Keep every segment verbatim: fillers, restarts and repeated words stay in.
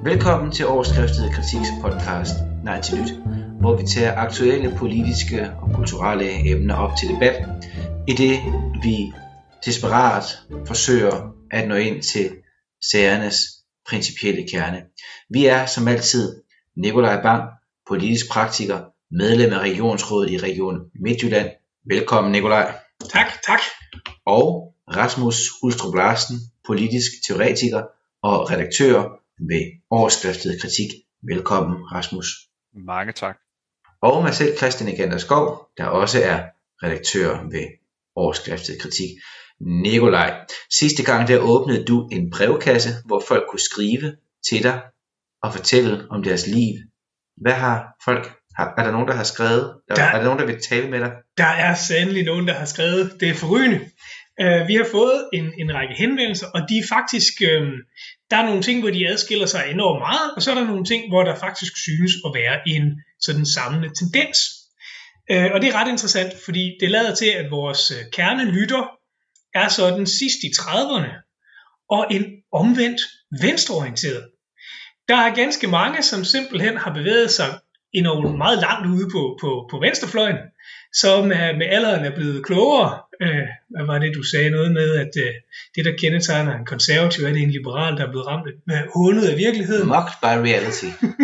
Velkommen til Overskriftede Kritiks podcast Nej til Nyt, hvor vi tager aktuelle politiske og kulturelle emner op til debat, i det vi desperat forsøger at nå ind til sagernes principielle kerne. Vi er som altid Nikolaj Bang, politisk praktiker, medlem af Regionsrådet i Region Midtjylland. Velkommen Nikolaj. Tak, tak. Og Rasmus Ulstrup Larsen, politisk teoretiker og redaktør ved Overskriftede Kritik. Velkommen Rasmus. Mange tak. Og mig selv, Christian Egander Skov, der også er redaktør ved Overskriftede Kritik. Nikolaj, sidste gang der åbnede du en brevkasse, hvor folk kunne skrive til dig og fortælle om deres liv. Hvad har folk, har, er der nogen der har skrevet? Der, der, er der nogen der vil tale med dig? Der er sandelig nogen der har skrevet. Det er forrygende. Uh, vi har fået en, en række henvendelser, og de er faktisk, uh, der er nogle ting, hvor de adskiller sig enormt meget, og så er der nogle ting, hvor der faktisk synes at være en sådan samlende tendens. Uh, og det er ret interessant, fordi det lader til, at vores kernelytter er sådan sidst i trediverne, og en omvendt venstreorienteret. Der er ganske mange, som simpelthen har bevæget sig endnu meget langt ude på, på, på venstrefløjen, som er, med alderen er blevet klogere. Øh, hvad var det, du sagde noget med, at øh, det, der kendetegner en konservativ, er det en liberal, der er blevet ramt med hundet af virkeligheden. Mocked by reality.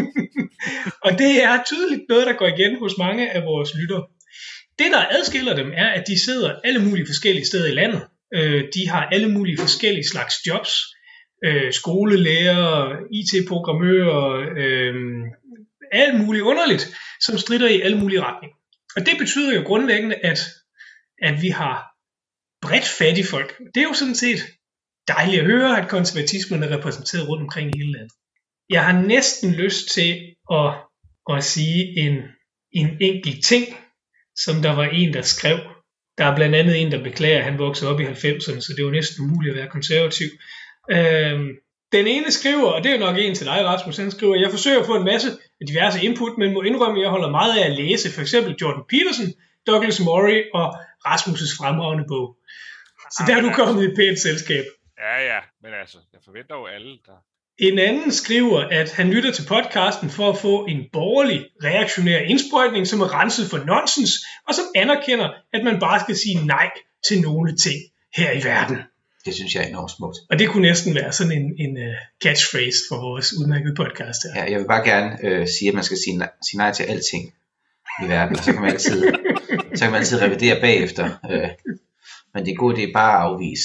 Og det er tydeligt noget, der går igen hos mange af vores lyttere. Det, der adskiller dem, er, at de sidder alle mulige forskellige steder i landet. Øh, de har alle mulige forskellige slags jobs. Øh, skolelærer, I T-programmører, øh, alt muligt underligt, som stritter i alle mulige retninger. Og det betyder jo grundlæggende, at, at vi har bredt fat i folk. Det er jo sådan set dejligt at høre, at konservatismen er repræsenteret rundt omkring i hele landet. Jeg har næsten lyst til at, at sige en, en enkelt ting, som der var en, der skrev. Der er blandt andet en, der beklager, at han voksede op i halvfemserne, så det var næsten umuligt at være konservativ. Øhm, den ene skriver, og det er jo nok en til dig, Rasmus, han skriver, jeg forsøger at få en masse af diverse input, men må indrømme, at jeg holder meget af at læse, for eksempel Jordan Peterson, Douglas Murray og Rasmus' fremragende bog. Så der er du kommet i et pænt selskab. Ja, ja, men altså, jeg forventer jo alle, der... En anden skriver, at han lytter til podcasten for at få en borgerlig, reaktionær indsprøjtning, som er renset for nonsens, og som anerkender, at man bare skal sige nej til nogle ting her i verden. Det synes jeg er enormt smukt. Og det kunne næsten være sådan en, en uh, catchphrase for vores udmærkede podcast her. Ja, jeg vil bare gerne øh, sige, at man skal sige nej, sige nej til alting i verden, og så kan man altid, så kan man altid revidere bagefter. Øh, men det gode, det er bare at afvise.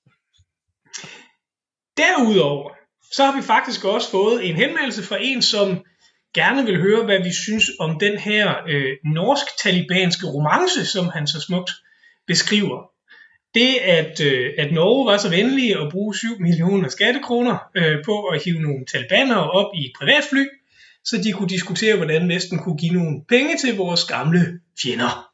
Derudover, så har vi faktisk også fået en henvendelse fra en, som gerne vil høre, hvad vi synes om den her øh, norsk-talibanske romance, som han så smukt beskriver. Det, at, øh, at Norge var så venlige at bruge syv millioner skattekroner øh, på at hive nogle talibanere op i et privatfly, så de kunne diskutere, hvordan Vesten kunne give nogle penge til vores gamle fjender.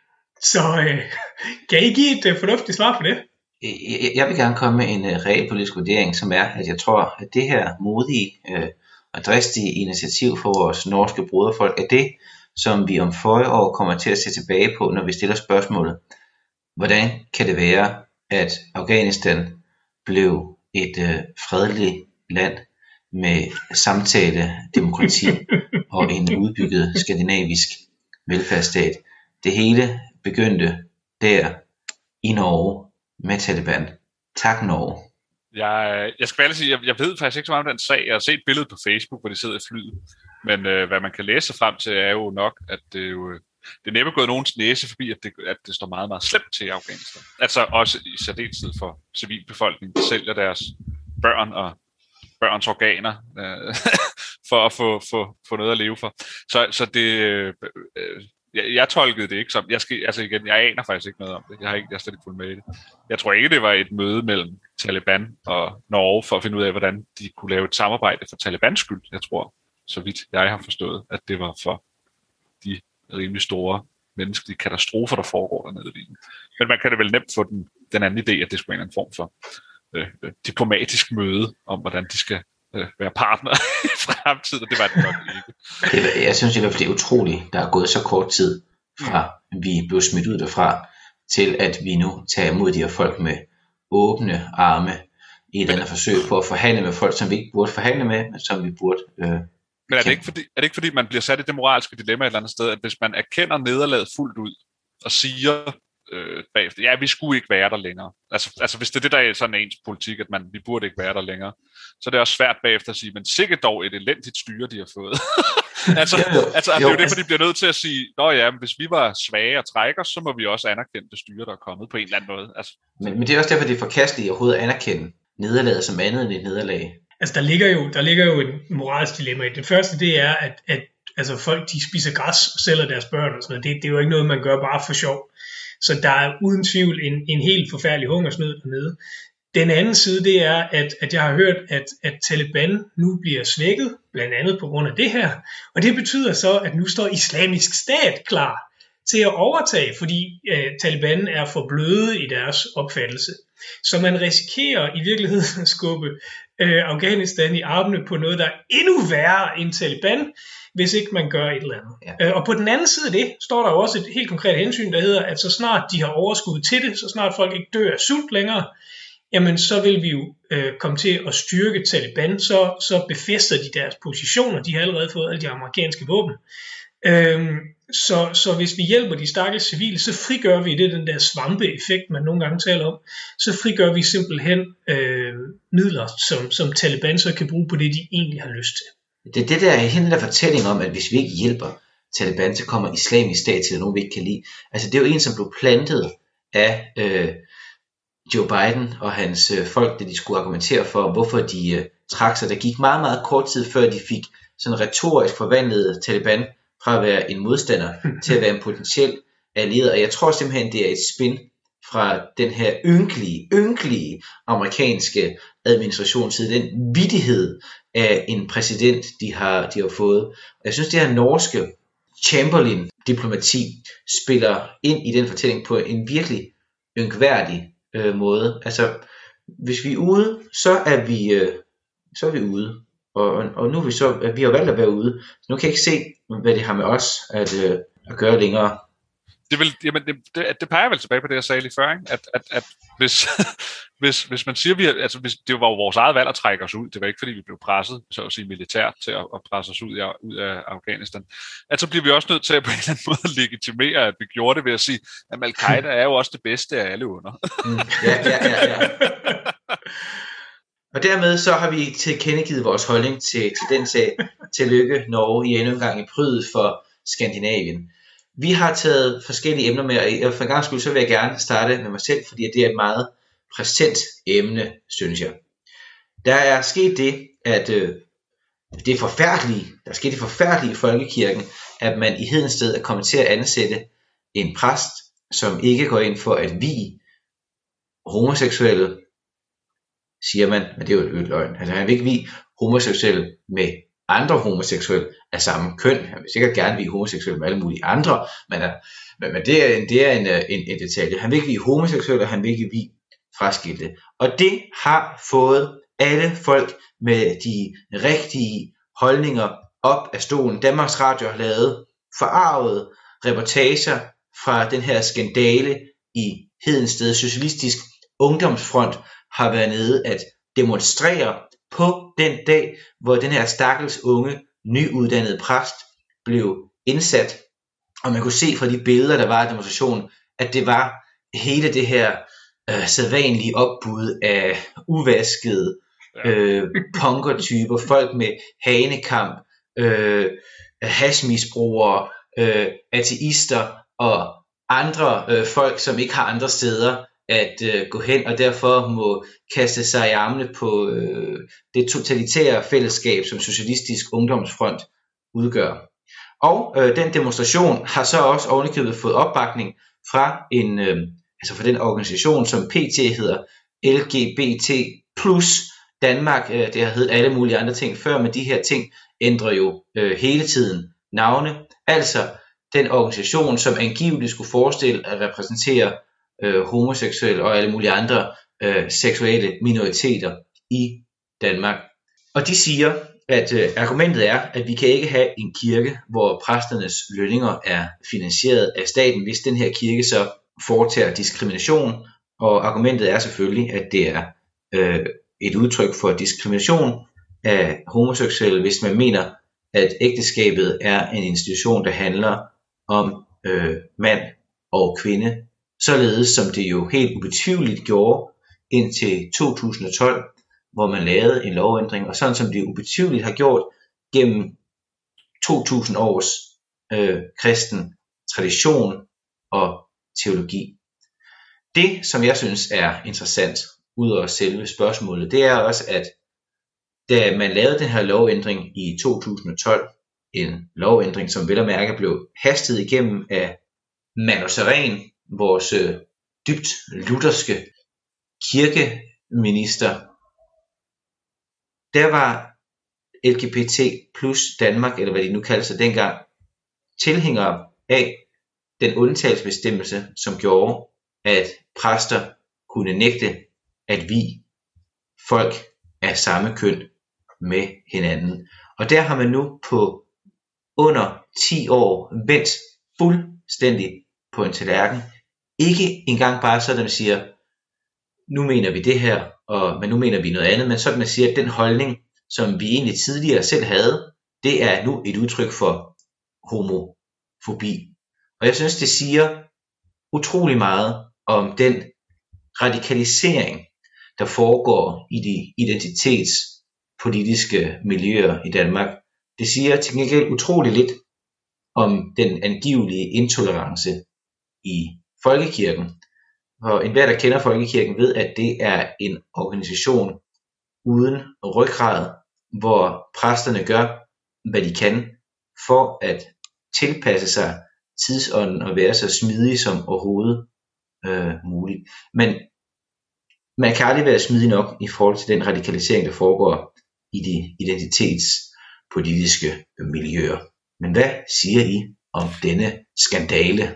Så øh, kan I give et øh, fornuftigt svar på det? Jeg, jeg vil gerne komme med en uh, realpolitisk vurdering, som er, at jeg tror, at det her modige øh, og dristige initiativ for vores norske broderfolk er det, som vi om fyrre år kommer til at se tilbage på, når vi stiller spørgsmålet. Hvordan kan det være, at Afghanistan blev et øh, fredeligt land med samtale, demokrati og en udbygget skandinavisk velfærdsstat? Det hele begyndte der i Norge med Taliban. Tak Norge. Jeg, jeg skal bare sige, jeg, jeg ved faktisk ikke så meget om den sag. Jeg har set billedet på Facebook, hvor de sidder i flyet. Men øh, hvad man kan læse sig frem til, er jo nok, at det er jo... Det er næppe gået nogens næse forbi, at det, at det står meget, meget slemt til i Afghanistan. Altså også i særdeleshed for civilbefolkningen, der sælger deres børn og børns organer øh, for at få, få, få noget at leve for. Så, så det, øh, jeg, jeg tolkede det ikke som, jeg skal, altså igen, jeg aner faktisk ikke noget om det. Jeg har ikke, jeg har slet ikke fulgt med i det. Jeg tror ikke, det var et møde mellem Taliban og Norge for at finde ud af, hvordan de kunne lave et samarbejde for Talibans skyld. Jeg tror, så vidt jeg har forstået, at det var for de rimelig store menneskelige katastrofer, der foregår dernede lige. Men man kan da vel nemt få den, den anden idé, at det skulle være en form for øh, diplomatisk møde om, hvordan de skal øh, være partner i fremtiden, og det var det nok ikke. Det, jeg synes i hvert fald, det er utroligt, der er gået så kort tid fra, vi blev smidt ud derfra, til at vi nu tager imod de her folk med åbne arme i et andet forsøg på at forhandle med folk, som vi ikke burde forhandle med, men som vi burde øh, Men er det, ikke fordi, er det ikke fordi, man bliver sat i det moralske dilemma et eller andet sted, at hvis man erkender nederlaget fuldt ud, og siger øh, bagefter, ja, vi skulle ikke være der længere. Altså, altså hvis det er det, der er sådan ens politik, at man, vi burde ikke være der længere, så er det også svært bagefter at sige, men sikkert dog et elendigt styre, de har fået. altså, jo, jo. altså, det er jo derfor, de bliver nødt til at sige, nå ja, hvis vi var svage og trækker, så må vi også anerkende det styre, der er kommet på en eller anden måde. Altså, men, men det er også derfor, det er forkasteligt at overhovedet anerkende nederlaget som andet end et nederlag. Altså, der ligger jo, der ligger jo et moralsk dilemma i. Det første, det er, at, at altså, folk de spiser græs og sælger deres børn og sådan noget. Det, det er jo ikke noget, man gør bare for sjov. Så der er uden tvivl en, en helt forfærdelig hungersnød dernede. Den anden side, det er, at, at jeg har hørt, at, at Taliban nu bliver svækket, blandt andet på grund af det her. Og det betyder så, at nu står Islamisk Stat klar til at overtage, fordi øh, Taliban er for bløde i deres opfattelse. Så man risikerer i virkeligheden at skubbe øh, Afghanistan i armene på noget, der er endnu værre end Taliban, hvis ikke man gør et eller andet. Ja. Øh, og på den anden side af det, står der jo også et helt konkret hensyn, der hedder, at så snart de har overskud til det, så snart folk ikke dør af sult længere, jamen så vil vi jo øh, komme til at styrke Taliban, så, så befæster de deres positioner. De har allerede fået alle de amerikanske våben. Øhm, så, så hvis vi hjælper de stakkels civile, så frigør vi det, den der svampe-effekt, man nogle gange taler om, så frigør vi simpelthen øh, midler, som, som Taliban så kan bruge på det, de egentlig har lyst til. Det er det der, hele der fortælling om, at hvis vi ikke hjælper Taliban, så kommer Islamisk Stat til, at nogen vi ikke kan lide. Altså det er jo en, som blev plantet af øh, Joe Biden og hans øh, folk, da de skulle argumentere for, hvorfor de øh, trak sig. Der gik meget, meget kort tid, før de fik sådan retorisk forvandlet Taliban fra at være en modstander til at være en potentiel allieret. Og jeg tror simpelthen, det er et spin fra den her ynkelige, ynkelige amerikanske administrationsside, den vittighed af en præsident, de har, de har fået. Og jeg synes, det her norske Chamberlain-diplomati spiller ind i den fortælling på en virkelig ynkværdig øh, måde. Altså, hvis vi er ude, så er vi, øh, så er vi ude. Og, og nu er vi så, at vi har valgt at være ude. Så nu kan jeg ikke se, hvad det har med os at, øh, at gøre længere. Det, vil, jamen det, det, det peger vel tilbage på det, jeg sagde lige før, ikke? At, at, at hvis, hvis, hvis man siger, vi har, altså hvis, det var jo vores eget valg at trække os ud, det var ikke fordi, vi blev presset, så at sige militært, til at, at presse os ud af, ud af Afghanistan, at så bliver vi også nødt til at på en eller anden måde legitimere, at vi gjorde det ved at sige, at Al-Qaida er jo også det bedste af alle under. mm, ja, ja, ja, ja. Og dermed så har vi tilkendegivet vores holdning til, til den sag. Tillykke Norge i endnu en gang i prydet for Skandinavien. Vi har taget forskellige emner med, og for en gang skyld, så vil jeg gerne starte med mig selv, fordi det er et meget præsent emne, synes jeg. Der er sket det, at øh, det er forfærdelige, der er sket det forfærdelige i folkekirken, at man i Hedensted er kommet til at ansætte en præst, som ikke går ind for at vie homoseksuelle, siger man, men det er jo et løgn. Altså han vil ikke vie homoseksuelle med andre homoseksuelle af samme køn. Han vil sikkert gerne vie homoseksuelle med alle mulige andre, men, men, men det er, en, det er en, en, en detalje. Han vil ikke vie homoseksuelle, og han vil ikke vie fraskilte. Og det har fået alle folk med de rigtige holdninger op af stolen. Danmarks Radio har lavet forarvede reportager fra den her skandale i Hedensted. Socialistisk Ungdomsfront har været nede at demonstrere på den dag, hvor den her stakkels unge, nyuddannede præst blev indsat. Og man kunne se fra de billeder, der var af demonstrationen, at det var hele det her øh, sædvanlige opbud af uvaskede øh, punkertyper, folk med hanekamp, øh, hashmisbrugere, øh, ateister og andre øh, folk, som ikke har andre steder at øh, gå hen, og derfor må kaste sig i armene på øh, det totalitære fællesskab, som Socialistisk Ungdomsfront udgør. Og øh, den demonstration har så også ovenikøbet fået opbakning fra en, øh, altså fra den organisation, som P T hedder L G B T plus Danmark. Øh, det har heddet alle mulige andre ting før, men de her ting ændrer jo øh, hele tiden navne. Altså den organisation, som angiveligt skulle forestille at repræsentere Øh, homoseksuelle og alle mulige andre øh, seksuelle minoriteter i Danmark. Og de siger, at øh, argumentet er, at vi kan ikke have en kirke, hvor præsternes lønninger er finansieret af staten, hvis den her kirke så foretager diskrimination. Og argumentet er selvfølgelig, at det er øh, et udtryk for diskrimination af homoseksuelle, hvis man mener, at ægteskabet er en institution, der handler om øh, mand og kvinde, således som det jo helt ubetvivligt gjorde indtil to tusind og tolv, hvor man lavede en lovændring, og sådan som det ubetvivligt har gjort gennem to tusind års øh, kristen tradition og teologi. Det, som jeg synes er interessant, ud over selve spørgsmålet, det er også, at da man lavede den her lovændring i to tusind og tolv, en lovændring, som vel og mærke blev hastet igennem af Manu Sareen, vores øh, dybt lutherske kirkeminister, der var L G B T plus Danmark, eller hvad de nu kaldte sig dengang, tilhængere af den undtagelsesbestemmelse, som gjorde, at præster kunne nægte at vie folk af samme køn med hinanden. Og der har man nu på under ti år vendt fuldstændig på en tallerken. Ikke engang bare sådan, at man siger, nu mener vi det her, og, men nu mener vi noget andet, men sådan at sige, at den holdning, som vi egentlig tidligere selv havde, det er nu et udtryk for homofobi. Og jeg synes, det siger utrolig meget om den radikalisering, der foregår i de identitetspolitiske miljøer i Danmark. Det siger til gengæld utrolig lidt om den angivelige intolerance i folkekirken. Og enhver, der kender folkekirken, ved, at det er en organisation uden ryggrad, hvor præsterne gør, hvad de kan, for at tilpasse sig tidsånden og være så smidige som overhovedet øh, muligt. Men man kan aldrig være smidig nok i forhold til den radikalisering, der foregår i de identitetspolitiske miljøer. Men hvad siger I om denne skandale?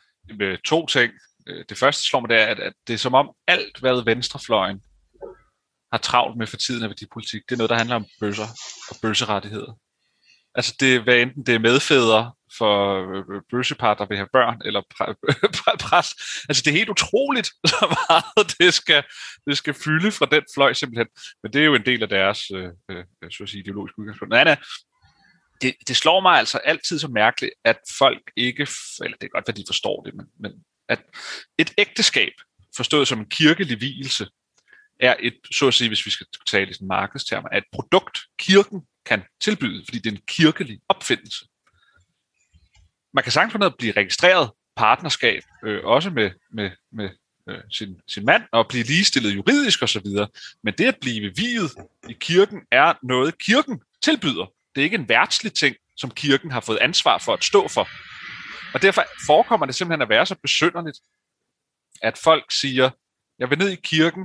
To ting. Det første slår mig, det er, at, at det er som om alt, hvad venstrefløjen har travlt med for tiden af værdipolitik, det er noget, der handler om bøsser og bøsserettigheder. Altså, det, hvad enten det er medfædre for bøssepar, der vil have børn, eller præst. Altså, det er helt utroligt, så meget det skal, det skal fylde fra den fløj simpelthen. Men det er jo en del af deres øh, øh, så at sige, ideologiske udgangspunkt. Nej, nej. Det, det slår mig altså altid så mærkeligt, at folk ikke, eller det er godt, at de forstår det, men, men at et ægteskab, forstået som en kirkelig vielse, er et, så at sige, hvis vi skal tale i sådan markedstermer, er et produkt, kirken kan tilbyde, fordi det er en kirkelig opfindelse. Man kan sagtens få noget at blive registreret partnerskab, øh, også med, med, med øh, sin, sin mand, og blive ligestillet juridisk osv., men det at blive viet i kirken er noget, kirken tilbyder. Det er ikke en verdslig ting, som kirken har fået ansvar for at stå for. Og derfor forekommer det simpelthen at være så besynderligt, at folk siger, jeg vil ned i kirken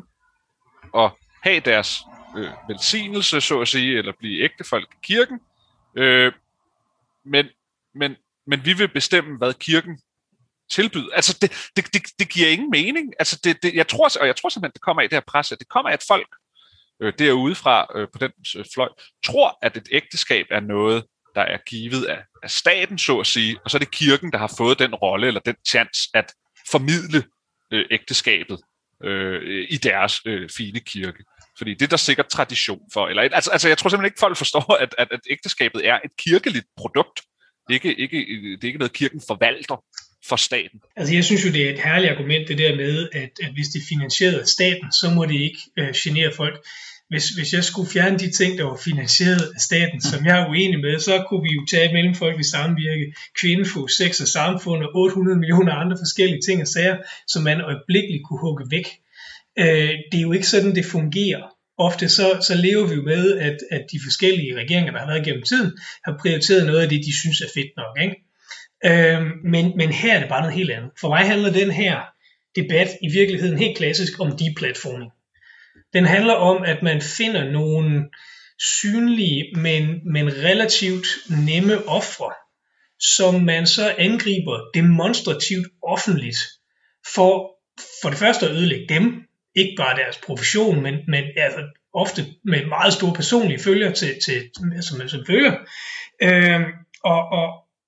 og have deres øh, velsignelse, så at sige, eller blive ægtefolk i kirken, øh, men, men, men vi vil bestemme, hvad kirken tilbyder. Altså, det, det, det, det giver ingen mening. Altså, det, det, jeg tror, og jeg tror simpelthen, det kommer af det her pres, at det kommer af, at folk øh, derudefra øh, på den øh, fløj, tror, at et ægteskab er noget, der er givet af, af staten, så at sige, og så er det kirken, der har fået den rolle, eller den chance at formidle øh, ægteskabet øh, i deres øh, fine kirke. Fordi det er der sikkert tradition for. Eller et, altså, altså, jeg tror simpelthen ikke, folk forstår, at, at, at ægteskabet er et kirkeligt produkt. Det er ikke, ikke, det er ikke noget, kirken forvalter for staten. Altså, jeg synes jo, det er et herligt argument, det der med, at, at hvis det er finansieret af staten, så må det ikke øh, genere folk. Hvis, hvis jeg skulle fjerne de ting, der var finansieret af staten, som jeg er uenig med, så kunne vi jo tage Mellemfolkeligt Samvirke, Kvindefog, Sex og Samfund og otte hundrede millioner andre forskellige ting og sager, som man øjeblikkeligt kunne hugge væk. Øh, det er jo ikke sådan, det fungerer. Ofte så, så lever vi jo med, at, at de forskellige regeringer, der har været gennem tiden, har prioriteret noget af det, de synes er fedt nok. Ikke? Øh, men, men her er det bare noget helt andet. For mig handler den her debat i virkeligheden helt klassisk om deplatforming. Den handler om, at man finder nogle synlige, men, men relativt nemme ofre, som man så angriber demonstrativt offentligt, for, for det første at ødelægge dem, ikke bare deres profession, men, men altså ofte med meget store personlige følger til, til, som, som følger. Øhm, og, og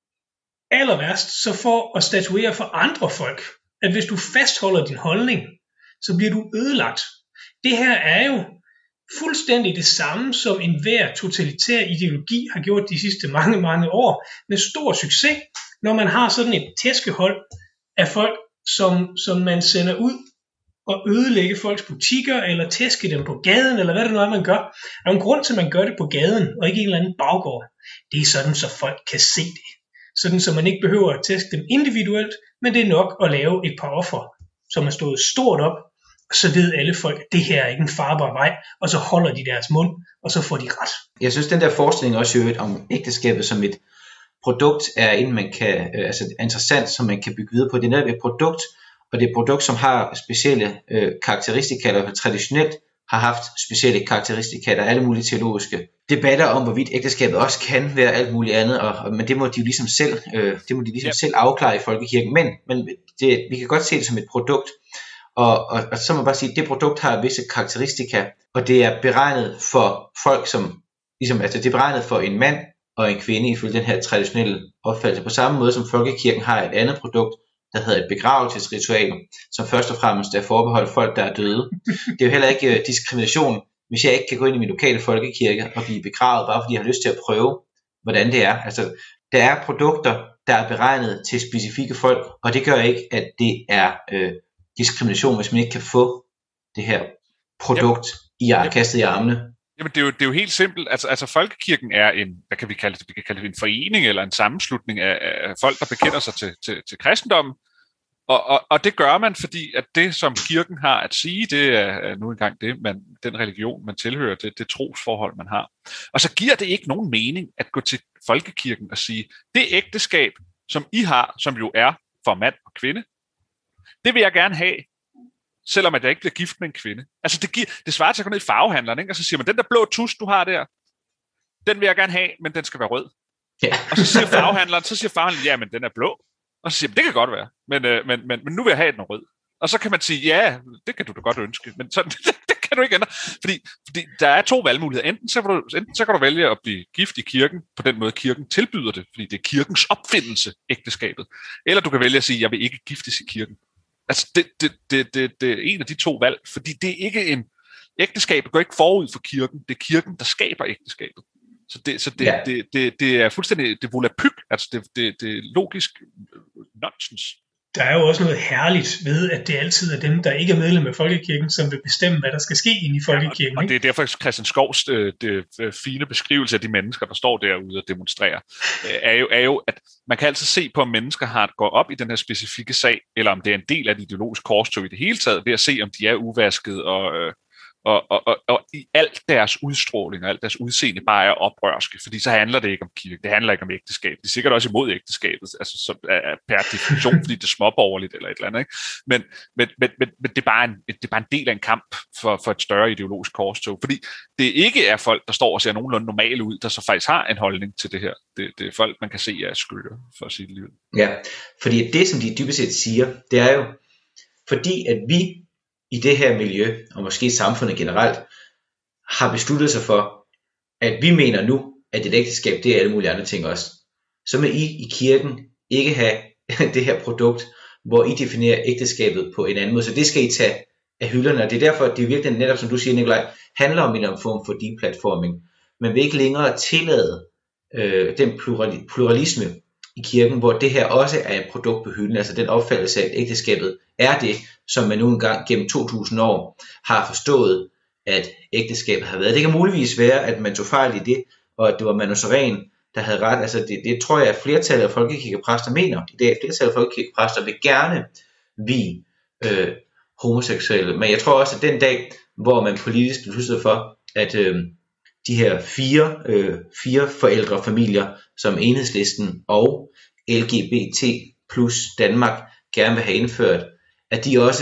aller værst, så for at statuere for andre folk, at hvis du fastholder din holdning, så bliver du ødelagt. Det her er jo fuldstændig det samme, som enhver totalitær ideologi har gjort de sidste mange, mange år, med stor succes, når man har sådan et tæskehold af folk, som, som man sender ud og ødelægge folks butikker, eller tæske dem på gaden, eller hvad det nu er, man gør. Der er en grund til, at man gør det på gaden, og ikke en eller anden baggård. Det er sådan, så folk kan se det. Sådan, så man ikke behøver at tæske dem individuelt, men det er nok at lave et par offer, som er stået stort op, så ved alle folk, at det her er ikke en farbar vej, og så holder de deres mund, og så får de ret. Jeg synes, den der forskning også jo om ægteskabet som et produkt er en, man kan, øh, altså interessant, som man kan bygge videre på. Det er netop et produkt, og det er et produkt, som har specielle øh, karakteristika, eller traditionelt har haft specielle karakteristika. Der er alle mulige teologiske debatter om, hvorvidt ægteskabet også kan være alt muligt andet, og, og, men det må de jo ligesom selv, øh, det må de ligesom yep. selv afklare i folkekirken. Men, men det, vi kan godt se det som et produkt, og, og, og så må man bare sige, at det produkt har visse karakteristika, og det er beregnet for folk, som ligesom, altså det er beregnet for en mand og en kvinde ifølge den her traditionelle opfattelse, på samme måde som folkekirken har et andet produkt, der hedder et begravelsesritual, som først og fremmest er forbeholdt folk, der er døde. Det er jo heller ikke uh, diskrimination, hvis jeg ikke kan gå ind i min lokale folkekirke og blive begravet, bare fordi jeg har lyst til at prøve, hvordan det er. Altså, der er produkter, der er beregnet til specifikke folk, og det gør ikke, at det er øh, diskrimination, hvis man ikke kan få det her produkt i yep. kastet i armene. Jamen, det er, jo, det er jo helt simpelt. Altså, altså folkekirken er en, hvad kan vi kalde det? Vi kan kalde det en forening eller en sammenslutning af, af folk, der bekender sig til, til, til kristendommen. Og, og, og det gør man, fordi at det, som kirken har at sige, det er nu engang det, man, den religion, man tilhører, det, det trosforhold, man har. Og så giver det ikke nogen mening at gå til folkekirken og sige, det ægteskab, som I har, som jo er for mand og kvinde, det vil jeg gerne have, selvom at jeg ikke bliver gift med en kvinde. Altså det, giver, det svarer til at gå ned i farvehandleren, ikke? Og så siger man, den der blå tus, du har der, den vil jeg gerne have, men den skal være rød. Ja. Og så siger farvehandleren, så siger farvehandleren, ja, men den er blå. Og så siger man, det kan godt være, men, øh, men, men, men nu vil jeg have den rød. Og så kan man sige, ja, det kan du da godt ønske, men sådan, det, det kan du ikke ændre. Fordi, fordi der er to valgmuligheder. Enten så, kan du, enten så kan du vælge at blive gift i kirken, på den måde kirken tilbyder det, fordi det er kirkens opfindelse, ægteskabet. Eller du kan vælge at sige, jeg vil ikke giftes i kirken. Altså, det, det, det, det, det er en af de to valg, fordi det er ikke en... Ægteskabet går ikke forud for kirken, det er kirken, der skaber ægteskabet. Så det, så det, ja. det, det, det er fuldstændig det volapyk, altså det, det, det er logisk nonsens. Der er jo også noget herligt ved, at det altid er dem, der ikke er medlem af folkekirken, som vil bestemme, hvad der skal ske inde i folkekirken. Ja, og, og det er derfor Christian Skovs det, det fine beskrivelse af de mennesker, der står derude og demonstrerer, er jo, er jo, at man kan altid se på, om mennesker har går op i den her specifikke sag, eller om det er en del af et ideologisk korstog i det hele taget, ved at se, om de er uvaskede og... Og, og, og, og i alt deres udstråling og alt deres udseende bare er oprørske, fordi så handler det ikke om kirke, det handler ikke om ægteskab. De er sikkert også imod ægteskabet, altså som er per definition, fordi det er småborgerligt eller et eller andet. Ikke? Men, men, men, men, men det, er bare en, det er bare en del af en kamp for, for et større ideologisk korstog, fordi det ikke er folk, der står og ser nogenlunde normale ud, der så faktisk har en holdning til det her. Det, det er folk, man kan se er skøre for sit liv. Ja, fordi det, som de dybest set siger, det er jo, fordi at vi i det her miljø, og måske samfundet generelt, har besluttet sig for, at vi mener nu, at et ægteskab, det er alle mulige andre ting også. Så må I i kirken ikke have det her produkt, hvor I definerer ægteskabet på en anden måde. Så det skal I tage af hylderne, og det er derfor, at det virkelig netop, som du siger, Nikolaj, handler om en form for deplatforming. Man vil ikke længere tillade øh, den pluralisme i kirken, hvor det her også er et produkt på hylden, altså den opfattelse af, at ægteskabet er det, som man nu engang gennem to tusind år har forstået, at ægteskabet har været. Det kan muligvis være, at man tog fejl i det, og at det var Manu Sareen, der havde ret. Altså det, det tror jeg, at flertallet af folkekirkepræster mener. I dag flertallet af folkekirkepræster vil gerne vie øh, homoseksuelle. Men jeg tror også, at den dag, hvor man politisk besluttede for, at øh, de her fire, øh, fire forældrefamilier, som Enhedslisten og L G B T plus Danmark gerne vil have indført, at de også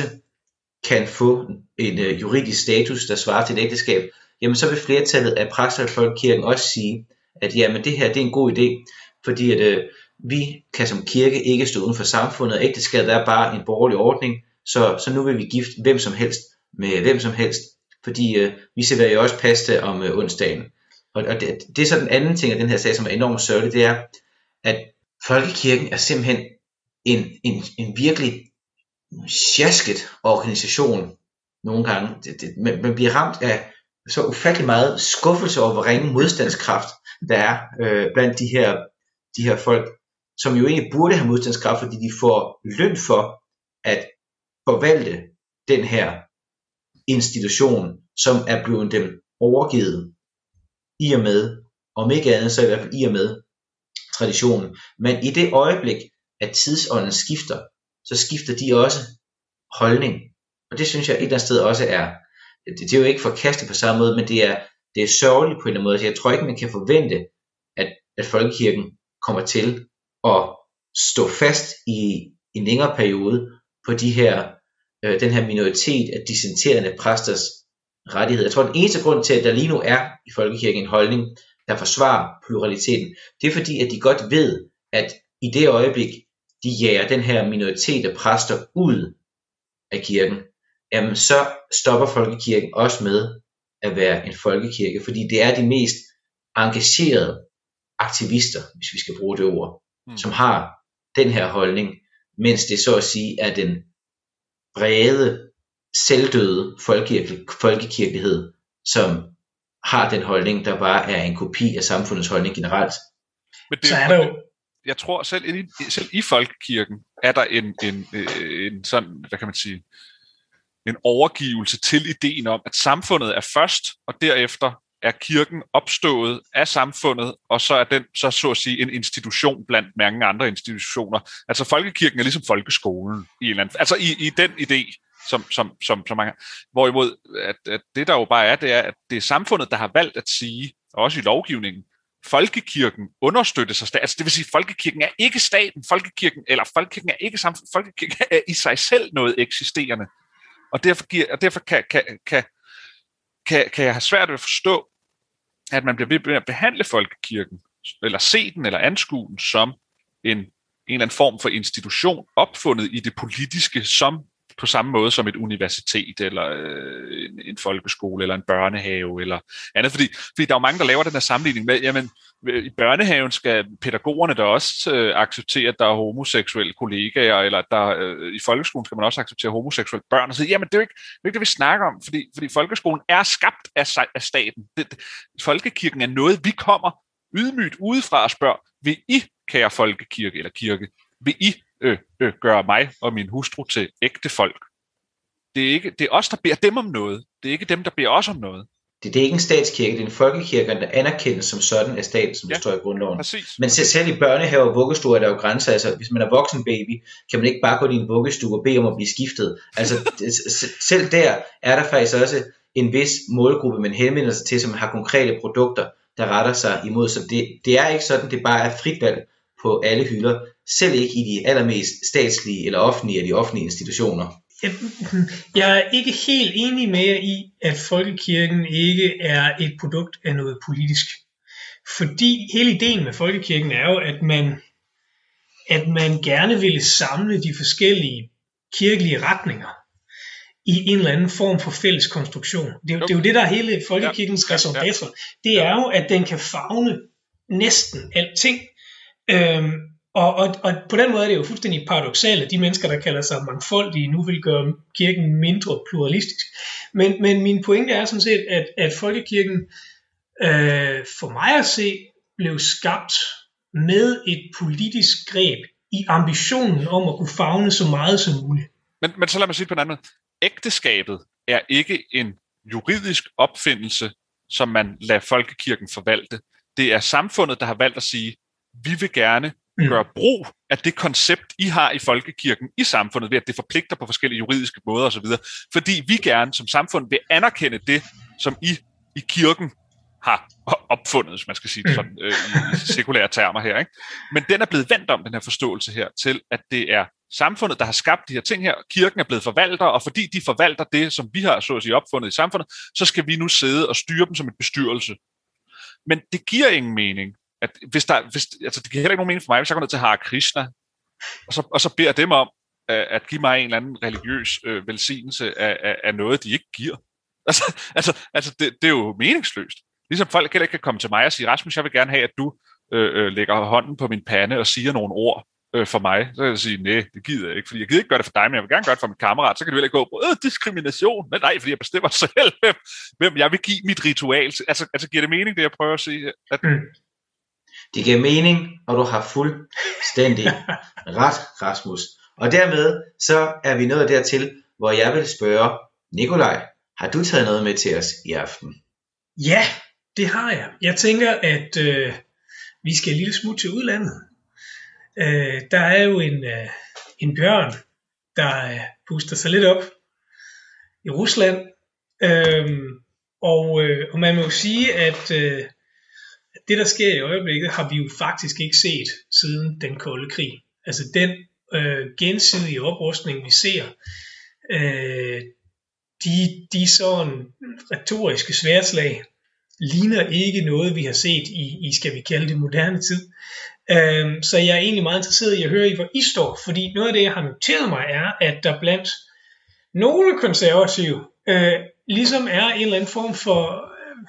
kan få en øh, juridisk status, der svarer til et ægteskab, jamen så vil flertallet af præster i folkekirken også sige, at jamen det her, det er en god idé, fordi at øh, vi kan som kirke ikke stå uden for samfundet, ægteskabet er bare en borgerlig ordning, så, så nu vil vi gifte hvem som helst med hvem som helst, fordi øh, vi serverer jo også pasta om øh, onsdagen. Og, og det, det er så den anden ting af den her sag, som er enormt sørgelig, det er, at folkekirken er simpelthen en, en, en virkelig sjasket organisation nogle gange. Det, det, man, man bliver ramt af så ufattelig meget skuffelse over, hvor ringe modstandskraft der er øh, blandt de her, de her folk, som jo egentlig burde have modstandskraft, fordi de får løn for at forvalte den her institution, som er blevet dem overgivet, i og med, om ikke andet, så i hvert fald i og med traditionen. Men i det øjeblik, at tidsånden skifter, så skifter de også holdning. Og det synes jeg et eller andet sted også er, det, det er jo ikke forkastet på samme måde, men det er, det er sørgeligt på en eller anden måde. Så jeg tror ikke, man kan forvente, at, at folkekirken kommer til at stå fast i en længere periode på de her, øh, den her minoritet af dissenterende præsters rettigheder. Jeg tror, den eneste grund til, at der lige nu er i folkekirken en holdning, der forsvarer pluraliteten, det er fordi, at de godt ved, at i det øjeblik, de jager den her minoritet af præster ud af kirken, jamen så stopper folkekirken også med at være en folkekirke, fordi det er de mest engagerede aktivister, hvis vi skal bruge det ord, mm. som har den her holdning, mens det så at sige er den brede, selvdøde folkekirke, folkekirkelighed, som har den holdning, der bare er en kopi af samfundets holdning generelt. Men det, så er der jo... Jeg tror, selv i, selv i folkekirken er der en, en, en sådan, hvad kan man sige, en overgivelse til ideen om, at samfundet er først, og derefter er kirken opstået af samfundet, og så er den så, så at sige en institution blandt mange andre institutioner. Altså folkekirken er ligesom folkeskolen i en eller anden, altså i, i den idé, som, som, som, som man, hvorimod at, at det der jo bare er, det er, at det er samfundet, der har valgt at sige, også i lovgivningen, folkekirken understøtter sig. Altså det vil sige, folkekirken er ikke staten, folkekirken, eller folkekirken er ikke samfundet, folkekirken er i sig selv noget eksisterende. Og derfor, giver, og derfor kan, kan, kan, kan, kan jeg have svært ved at forstå, at man bliver ved med at behandle folkekirken, eller se den, eller anskue den som en, en eller anden form for institution, opfundet i det politiske, som på samme måde som et universitet, eller øh, en, en folkeskole, eller en børnehave, eller andet. Fordi, fordi der er jo mange, der laver den her sammenligning med, jamen, i børnehaven skal pædagogerne der også øh, acceptere, at der er homoseksuelle kollegaer, eller at der, øh, i folkeskolen skal man også acceptere homoseksuelle børn, og så jamen, det er jo ikke, det, er ikke det, vi snakker om, fordi, fordi folkeskolen er skabt af, af staten. Det, det, folkekirken er noget, vi kommer ydmygt udefra og spørger, vil I, kære folkekirke, eller kirke, vil I Øh, øh, gøre mig og min hustru til ægte folk. Det er, ikke, det er os, der beder dem om noget. Det er ikke dem, der beder os om noget. Det, det er ikke en statskirke, det er en folkekirke, der anerkendes som sådan af staten, som ja, det står i grundloven. Præcis. Men selv i børnehaver og vuggestuer er der jo grænser. Altså, hvis man er voksen baby, kan man ikke bare gå i en vuggestue og bede om at blive skiftet. Altså, selv der er der faktisk også en vis målgruppe, man henvender sig til, som har konkrete produkter, der retter sig imod. Så det, det er ikke sådan, det bare er frit valg på alle hylder. Selv ikke i de allermest statslige eller offentlige af de offentlige institutioner. Jeg er ikke helt enig med jer i, at folkekirken ikke er et produkt af noget politisk. Fordi hele ideen med folkekirken er jo, at man, at man gerne ville samle de forskellige kirkelige retninger i en eller anden form for fælles konstruktion. Det er, det er jo det, der er hele folkekirkens ja, raison d'être. Det er jo, at den kan favne næsten alting. Øhm, Og, og, og på den måde er det jo fuldstændig paradoksalt, at de mennesker, der kalder sig mangfoldige, nu vil gøre kirken mindre pluralistisk. Men, men min pointe er sådan set, at, at folkekirken øh, for mig at se blev skabt med et politisk greb i ambitionen om at kunne favne så meget som muligt. Men, men så lad mig sige på en anden måde. Ægteskabet er ikke en juridisk opfindelse, som man lader folkekirken forvalte. Det er samfundet, der har valgt at sige, vi vil gerne gøre brug af det koncept, I har i folkekirken, i samfundet, ved at det forpligter på forskellige juridiske måder osv., fordi vi gerne som samfund vil anerkende det, som I i kirken har opfundet, hvis man skal sige det sådan, øh, i, i sekulære termer her. Ikke? Men den er blevet vendt om, den her forståelse her, til at det er samfundet, der har skabt de her ting her. Kirken er blevet forvalter, og fordi de forvalter det, som vi har så at sige opfundet i samfundet, så skal vi nu sidde og styre dem som en bestyrelse. Men det giver ingen mening. At hvis der, hvis, altså det giver heller ikke nogen mening for mig, hvis jeg går ned til Hare Krishna, og så, og så beder dem om at, at give mig en eller anden religiøs øh, velsignelse af, af, af noget, de ikke giver. Altså, altså, altså det, det er jo meningsløst. Ligesom folk heller ikke kan komme til mig og sige, Rasmus, jeg vil gerne have, at du øh, øh, lægger hånden på min pande og siger nogle ord øh, for mig. Så kan jeg sige, nej, det gider jeg ikke, fordi jeg gider ikke gøre det for dig, men jeg vil gerne gøre det for min kammerat. Så kan du heller ikke gå på øh, diskrimination. Men nej, fordi jeg bestemmer selv, hvem, hvem jeg vil give mit ritual. Altså, altså giver det mening, det jeg prøver at sige? At... Mm. Det giver mening, og du har fuldstændig ret, Rasmus. Og dermed så er vi nået dertil, hvor jeg vil spørge Nikolaj, har du taget noget med til os i aften? Ja, det har jeg. Jeg tænker, at øh, vi skal en lille smut til udlandet. Øh, der er jo en, øh, en bjørn, der øh, puster sig lidt op i Rusland. Øh, og, øh, og man må jo sige, at øh, det, der sker i øjeblikket, har vi jo faktisk ikke set siden den kolde krig. Altså den øh, gensidige oprustning, vi ser, øh, de, de sådan retoriske sværslag, ligner ikke noget, vi har set i, i skal vi kalde det, moderne tid. Øh, så jeg er egentlig meget interesseret i at høre, hvor I står, fordi noget af det, jeg har noteret mig, er, at der blandt nogle konservative øh, ligesom er en eller anden form for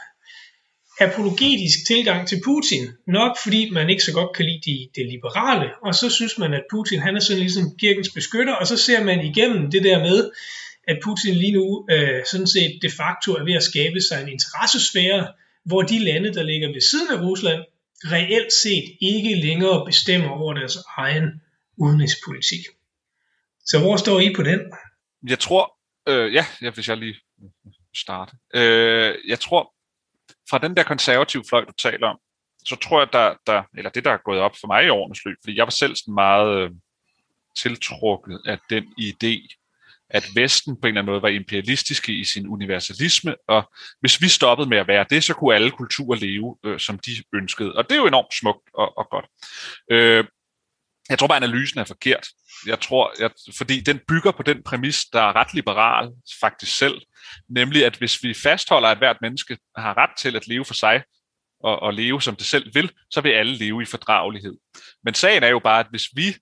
apologetisk tilgang til Putin, nok fordi man ikke så godt kan lide de, det liberale, og så synes man, at Putin han er sådan ligesom kirkens beskytter, og så ser man igennem det der med, at Putin lige nu øh, sådan set de facto er ved at skabe sig en interessesfære, hvor de lande, der ligger ved siden af Rusland, reelt set ikke længere bestemmer over deres egen udenrigspolitik. Så hvor står I på den? Jeg tror, øh, ja, hvis jeg lige starter. Øh, jeg tror, fra den der konservative fløj, du taler om, så tror jeg, der, der, eller det, der er gået op for mig i årenes løb, fordi jeg var selv sådan meget øh, tiltrukket af den idé, at Vesten på en eller anden måde var imperialistiske i sin universalisme, og hvis vi stoppede med at være det, så kunne alle kulturer leve, øh, som de ønskede. Og det er jo enormt smukt og, og godt. Øh, jeg tror bare, analysen er forkert. Jeg tror, jeg, fordi den bygger på den præmis, der er ret liberal faktisk selv, nemlig at hvis vi fastholder, at hvert menneske har ret til at leve for sig, og, og leve som det selv vil, så vil alle leve i fordragelighed. Men sagen er jo bare, at hvis vi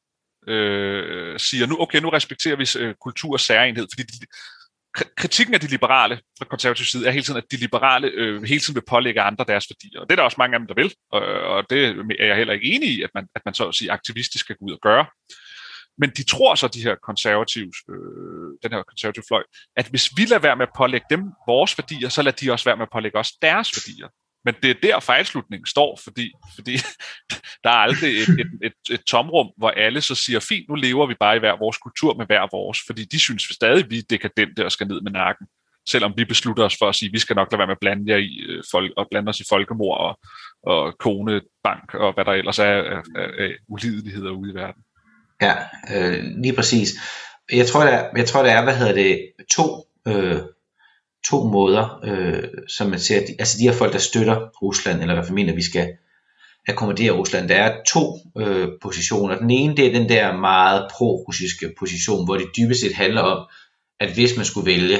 øh, siger, nu okay, nu respekterer vi øh, kultur og særlighed, fordi de, kritikken af de liberale fra konservativ side er hele tiden, at de liberale øh, hele tiden vil pålægge andre deres værdier. Og det er der også mange af dem, der vil, og, og det er jeg heller ikke enig i, at man, at man så at sige aktivistisk skal gå ud og gøre. Men de tror så, de her konservative, øh, den her konservative fløj, at hvis vi lader være med at pålægge dem vores værdier, så lader de også være med at pålægge os deres værdier. Men det er der fejlslutningen står, fordi, fordi der er aldrig et, et, et, et tomrum, hvor alle så siger, fint, nu lever vi bare i hver vores kultur med hver vores, fordi de synes vi stadig, vi er dekadente og skal ned med nakken, selvom vi beslutter os for at sige, vi skal nok lade være med at blande, jer i, folk, og blande os i folkemord og, og konebank og hvad der ellers er af, af, af ulideligheder ude i verden. Ja, øh, lige præcis. Jeg tror, der, jeg tror, der er, hvad hedder det, to, øh, to måder, øh, som man ser, altså de her folk, der støtter Rusland, eller der mener, at vi skal akkommodere Rusland, der er to øh, positioner. Den ene, det er den der meget pro-russiske position, hvor det dybest set handler om, at hvis man skulle vælge,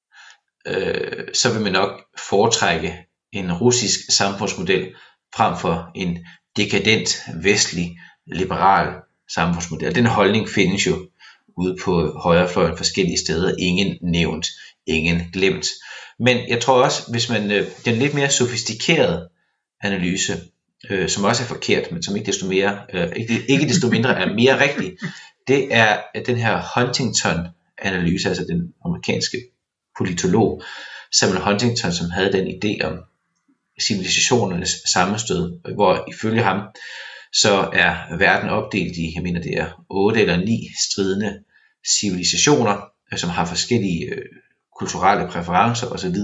øh, så vil man nok foretrække en russisk samfundsmodel frem for en dekadent, vestlig, liberal samfundsmodel. Den holdning findes jo ude på højrefløjen forskellige steder. Ingen nævnt, ingen glemt. Men jeg tror også, hvis man øh, den lidt mere sofistikerede analyse, øh, som også er forkert, men som ikke desto, mere, øh, ikke, ikke desto mindre er mere rigtig, det er den her Huntington-analyse, altså den amerikanske politolog Samuel Huntington, som havde den idé om civilisationernes sammenstød, hvor ifølge ham, så er verden opdelt i, jeg mener det er otte eller ni stridende civilisationer, som har forskellige øh, kulturelle præferencer osv.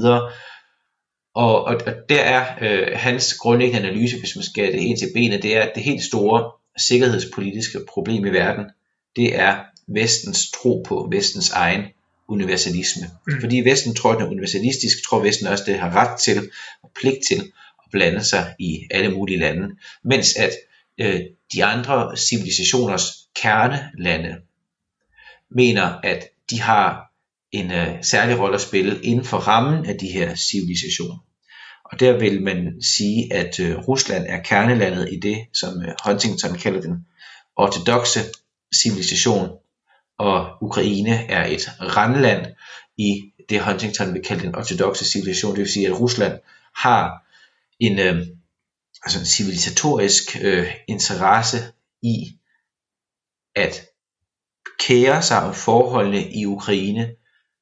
Og, og, og der er øh, hans grundlæggende analyse, hvis man skal det ind til benet, det er, at det helt store sikkerhedspolitiske problem i verden, det er Vestens tro på Vestens egen universalisme. Mm. Fordi Vesten tror, den er universalistisk, tror Vesten også, det har ret til og pligt til at blande sig i alle mulige lande. Mens at øh, de andre civilisationers kernelande mener, at de har en øh, særlig rolle at spille inden for rammen af de her civilisationer. Og der vil man sige, at øh, Rusland er kernelandet i det, som øh, Huntington kalder den ortodokse civilisation, og Ukraine er et randland i det, Huntington vil kalde den ortodokse civilisation. Det vil sige, at Rusland har en, øh, altså en civilisatorisk øh, interesse i at kære sig om forholdene i Ukraine,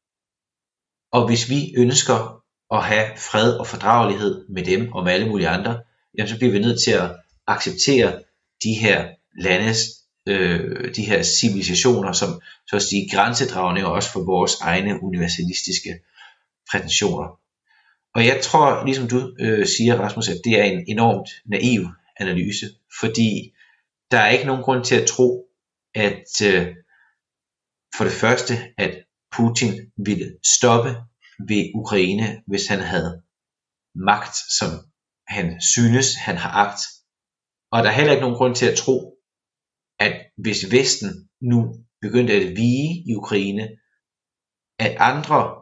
og hvis vi ønsker at have fred og fordragelighed med dem og med alle mulige andre, jamen så bliver vi nødt til at acceptere de her landes, øh, de her civilisationer, som så at sige grænsedragninger også for vores egne universalistiske prætensioner. Og jeg tror, ligesom du øh, siger, Rasmus, at det er en enormt naiv analyse, fordi der er ikke nogen grund til at tro, at øh, for det første, at Putin ville stoppe ved Ukraine, hvis han havde magt, som han synes, han har agt. Og der er heller ikke nogen grund til at tro, at hvis Vesten nu begyndte at vige i Ukraine, at andre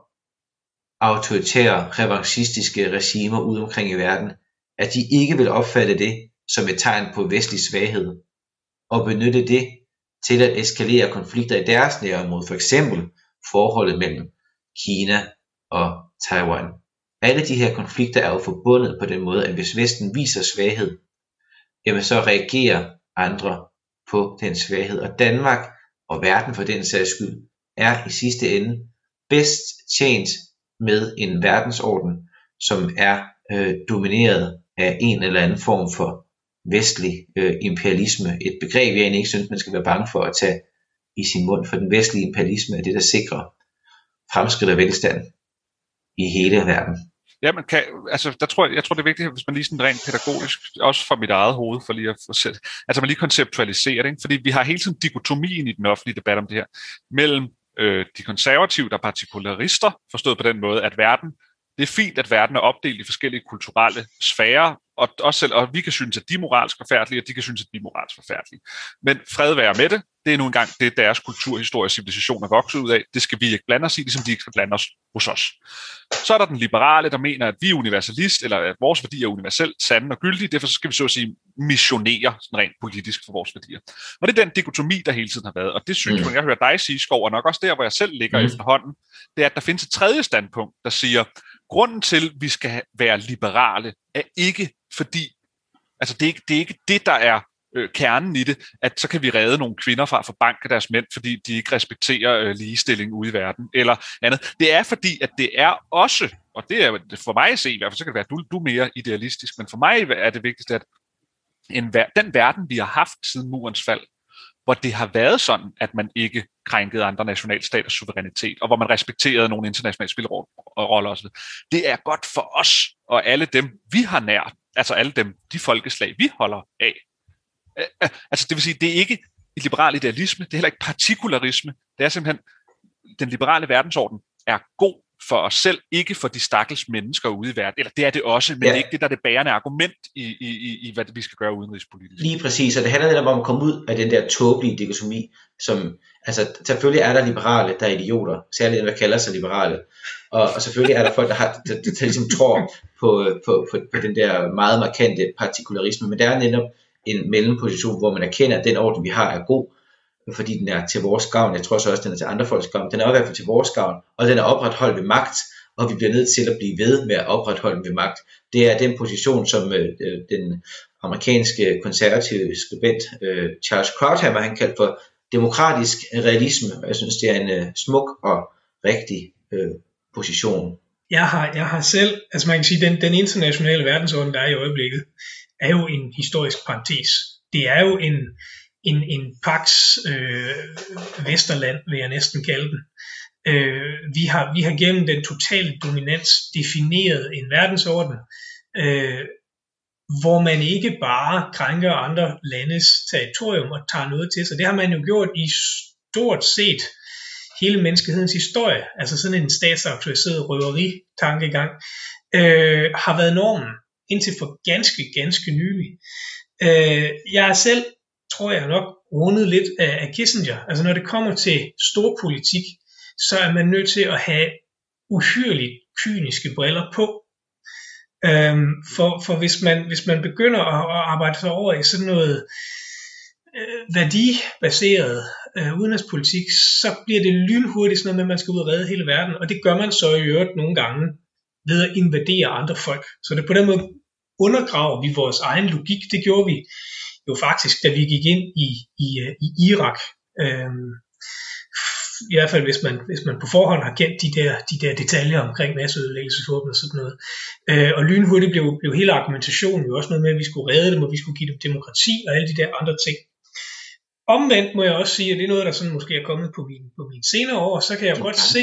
autoritære, revanchistiske regimer ude omkring i verden, at de ikke vil opfatte det som et tegn på vestlig svaghed, og benytte det til at eskalere konflikter i deres nærområde, for eksempel forholdet mellem Kina og Taiwan. Alle de her konflikter er jo forbundet på den måde, at hvis Vesten viser svaghed, jamen så reagerer andre på den svaghed. Og Danmark og verden for den sags skyld er i sidste ende bedst tjent med en verdensorden, som er øh, domineret af en eller anden form for vestlig øh, imperialisme. Et begreb, jeg egentlig ikke synes, man skal være bange for at tage i sin mund, for den vestlige imperialisme er det, der sikrer fremskridt og velstand i hele verden. Ja, man kan, altså, der tror jeg, jeg tror, det er vigtigt, hvis man lige sådan rent pædagogisk, også fra mit eget hoved, for lige at få set, altså man lige konceptualiserer det, ikke? Fordi vi har hele tiden dikotomien i den offentlige debat om det her, mellem øh, de konservative, der er partikularister, forstået på den måde, at verden, det er fint, at verden er opdelt i forskellige kulturelle sfærer, og, også selv, og vi kan synes, at de er moralsk forfærdelige, og de kan synes, at vi er moralsk forfærdelige. Men fred være med det, det er nu engang det, deres kulturhistorie, civilisation er vokset ud af. Det skal vi ikke blande os i, ligesom de ikke skal blande os hos os. Så er der den liberale, der mener, at vi er universalist, eller at vores værdier er universelt sande og gyldige, derfor skal vi så at sige missionere sådan rent politisk for vores værdier. Og det er den dikotomi, der hele tiden har været, og det synes mm. jeg hører dig sige, Skov, og nok også der, hvor jeg selv ligger mm. efterhånden, det er, at der findes et tredje standpunkt, der siger, grunden til, at vi skal være liberale, er ikke fordi, altså det er ikke det, er ikke det der er øh, kernen i det, at så kan vi redde nogle kvinder fra at få bank af deres mænd, fordi de ikke respekterer øh, ligestilling ude i verden, eller andet. Det er fordi, at det er også, og det er for mig at se, i hvert fald så kan det være, at du, du er mere idealistisk, men for mig er det vigtigste, at en, den verden, vi har haft siden murens fald, hvor det har været sådan, at man ikke krænkede andre nationalstaters suverænitet, og hvor man respekterede nogle internationale spilleroller osv. Det er godt for os, og alle dem, vi har nær, altså alle dem, de folkeslag, vi holder af. Altså det vil sige, det er ikke et liberal idealisme, det er heller ikke partikularisme, det er simpelthen, den liberale verdensorden er god for os selv, ikke for de stakkels mennesker ude i verden. Eller det er det også, men ja. Det er ikke det, der er det bærende argument i, i, i, i hvad vi skal gøre udenrigspolitisk. Lige præcis, og det handler netop om at komme ud af den der tåbelige dikotomi, som, altså selvfølgelig er der liberale, der er idioter, særligt dem, der kalder sig liberale, og, og selvfølgelig er der folk, der, har, der, der, der ligesom tror på, på, på, på den der meget markante partikularisme, men der er netop en mellemposition, hvor man erkender, at den orden, vi har, er god, fordi den er til vores gavn. Jeg tror så også, den er til andre folks gavn. Den er i hvert fald til vores gavn, og den er opretholdt ved magt, og vi bliver nødt til at blive ved med at opretholde den ved magt. Det er den position, som øh, den amerikanske konservative skribent øh, Charles Krauthammer, han kaldte for demokratisk realisme. Jeg synes, det er en øh, smuk og rigtig øh, position. Jeg har, jeg har selv, altså man kan sige, den, den internationale verdensorden, der er i øjeblikket, er jo en historisk parentes. Det er jo en en, en Pax øh, Vesterland, vil jeg næsten kalde den. Øh, vi, har, vi har gennem den totale dominans defineret en verdensorden, øh, hvor man ikke bare krænker andre landes territorium og tager noget til sig. Det har man jo gjort i stort set hele menneskehedens historie. Altså sådan en statsautoriseret røveri-tankegang øh, har været normen indtil for ganske, ganske nylig. Øh, jeg er selv tror jeg nok rundet lidt af Kissinger. Altså når det kommer til storpolitik, så er man nødt til at have uhyrligt kyniske briller på. Øhm, for for hvis, man, hvis man begynder at, at arbejde sig over i sådan noget øh, værdibaseret øh, udenrigspolitik, så bliver det lynhurtigt sådan noget med, at man skal ud og redde hele verden. Og det gør man så i øvrigt nogle gange ved at invadere andre folk. Så det på den måde undergraver vi vores egen logik. Det gjorde vi jo faktisk, da vi gik ind i, i, i Irak Øhm, I hvert fald hvis man, hvis man på forhånd har kendt de der, de der detaljer omkring masseødelæggelsesvåben og sådan noget. Øh, og lynhurtigt blev, blev hele argumentationen jo også noget med, at vi skulle redde dem, og vi skulle give dem demokrati og alle de der andre ting. Omvendt må jeg også sige, at det er noget, der sådan måske er kommet på mine, på mine senere år, så kan jeg godt se,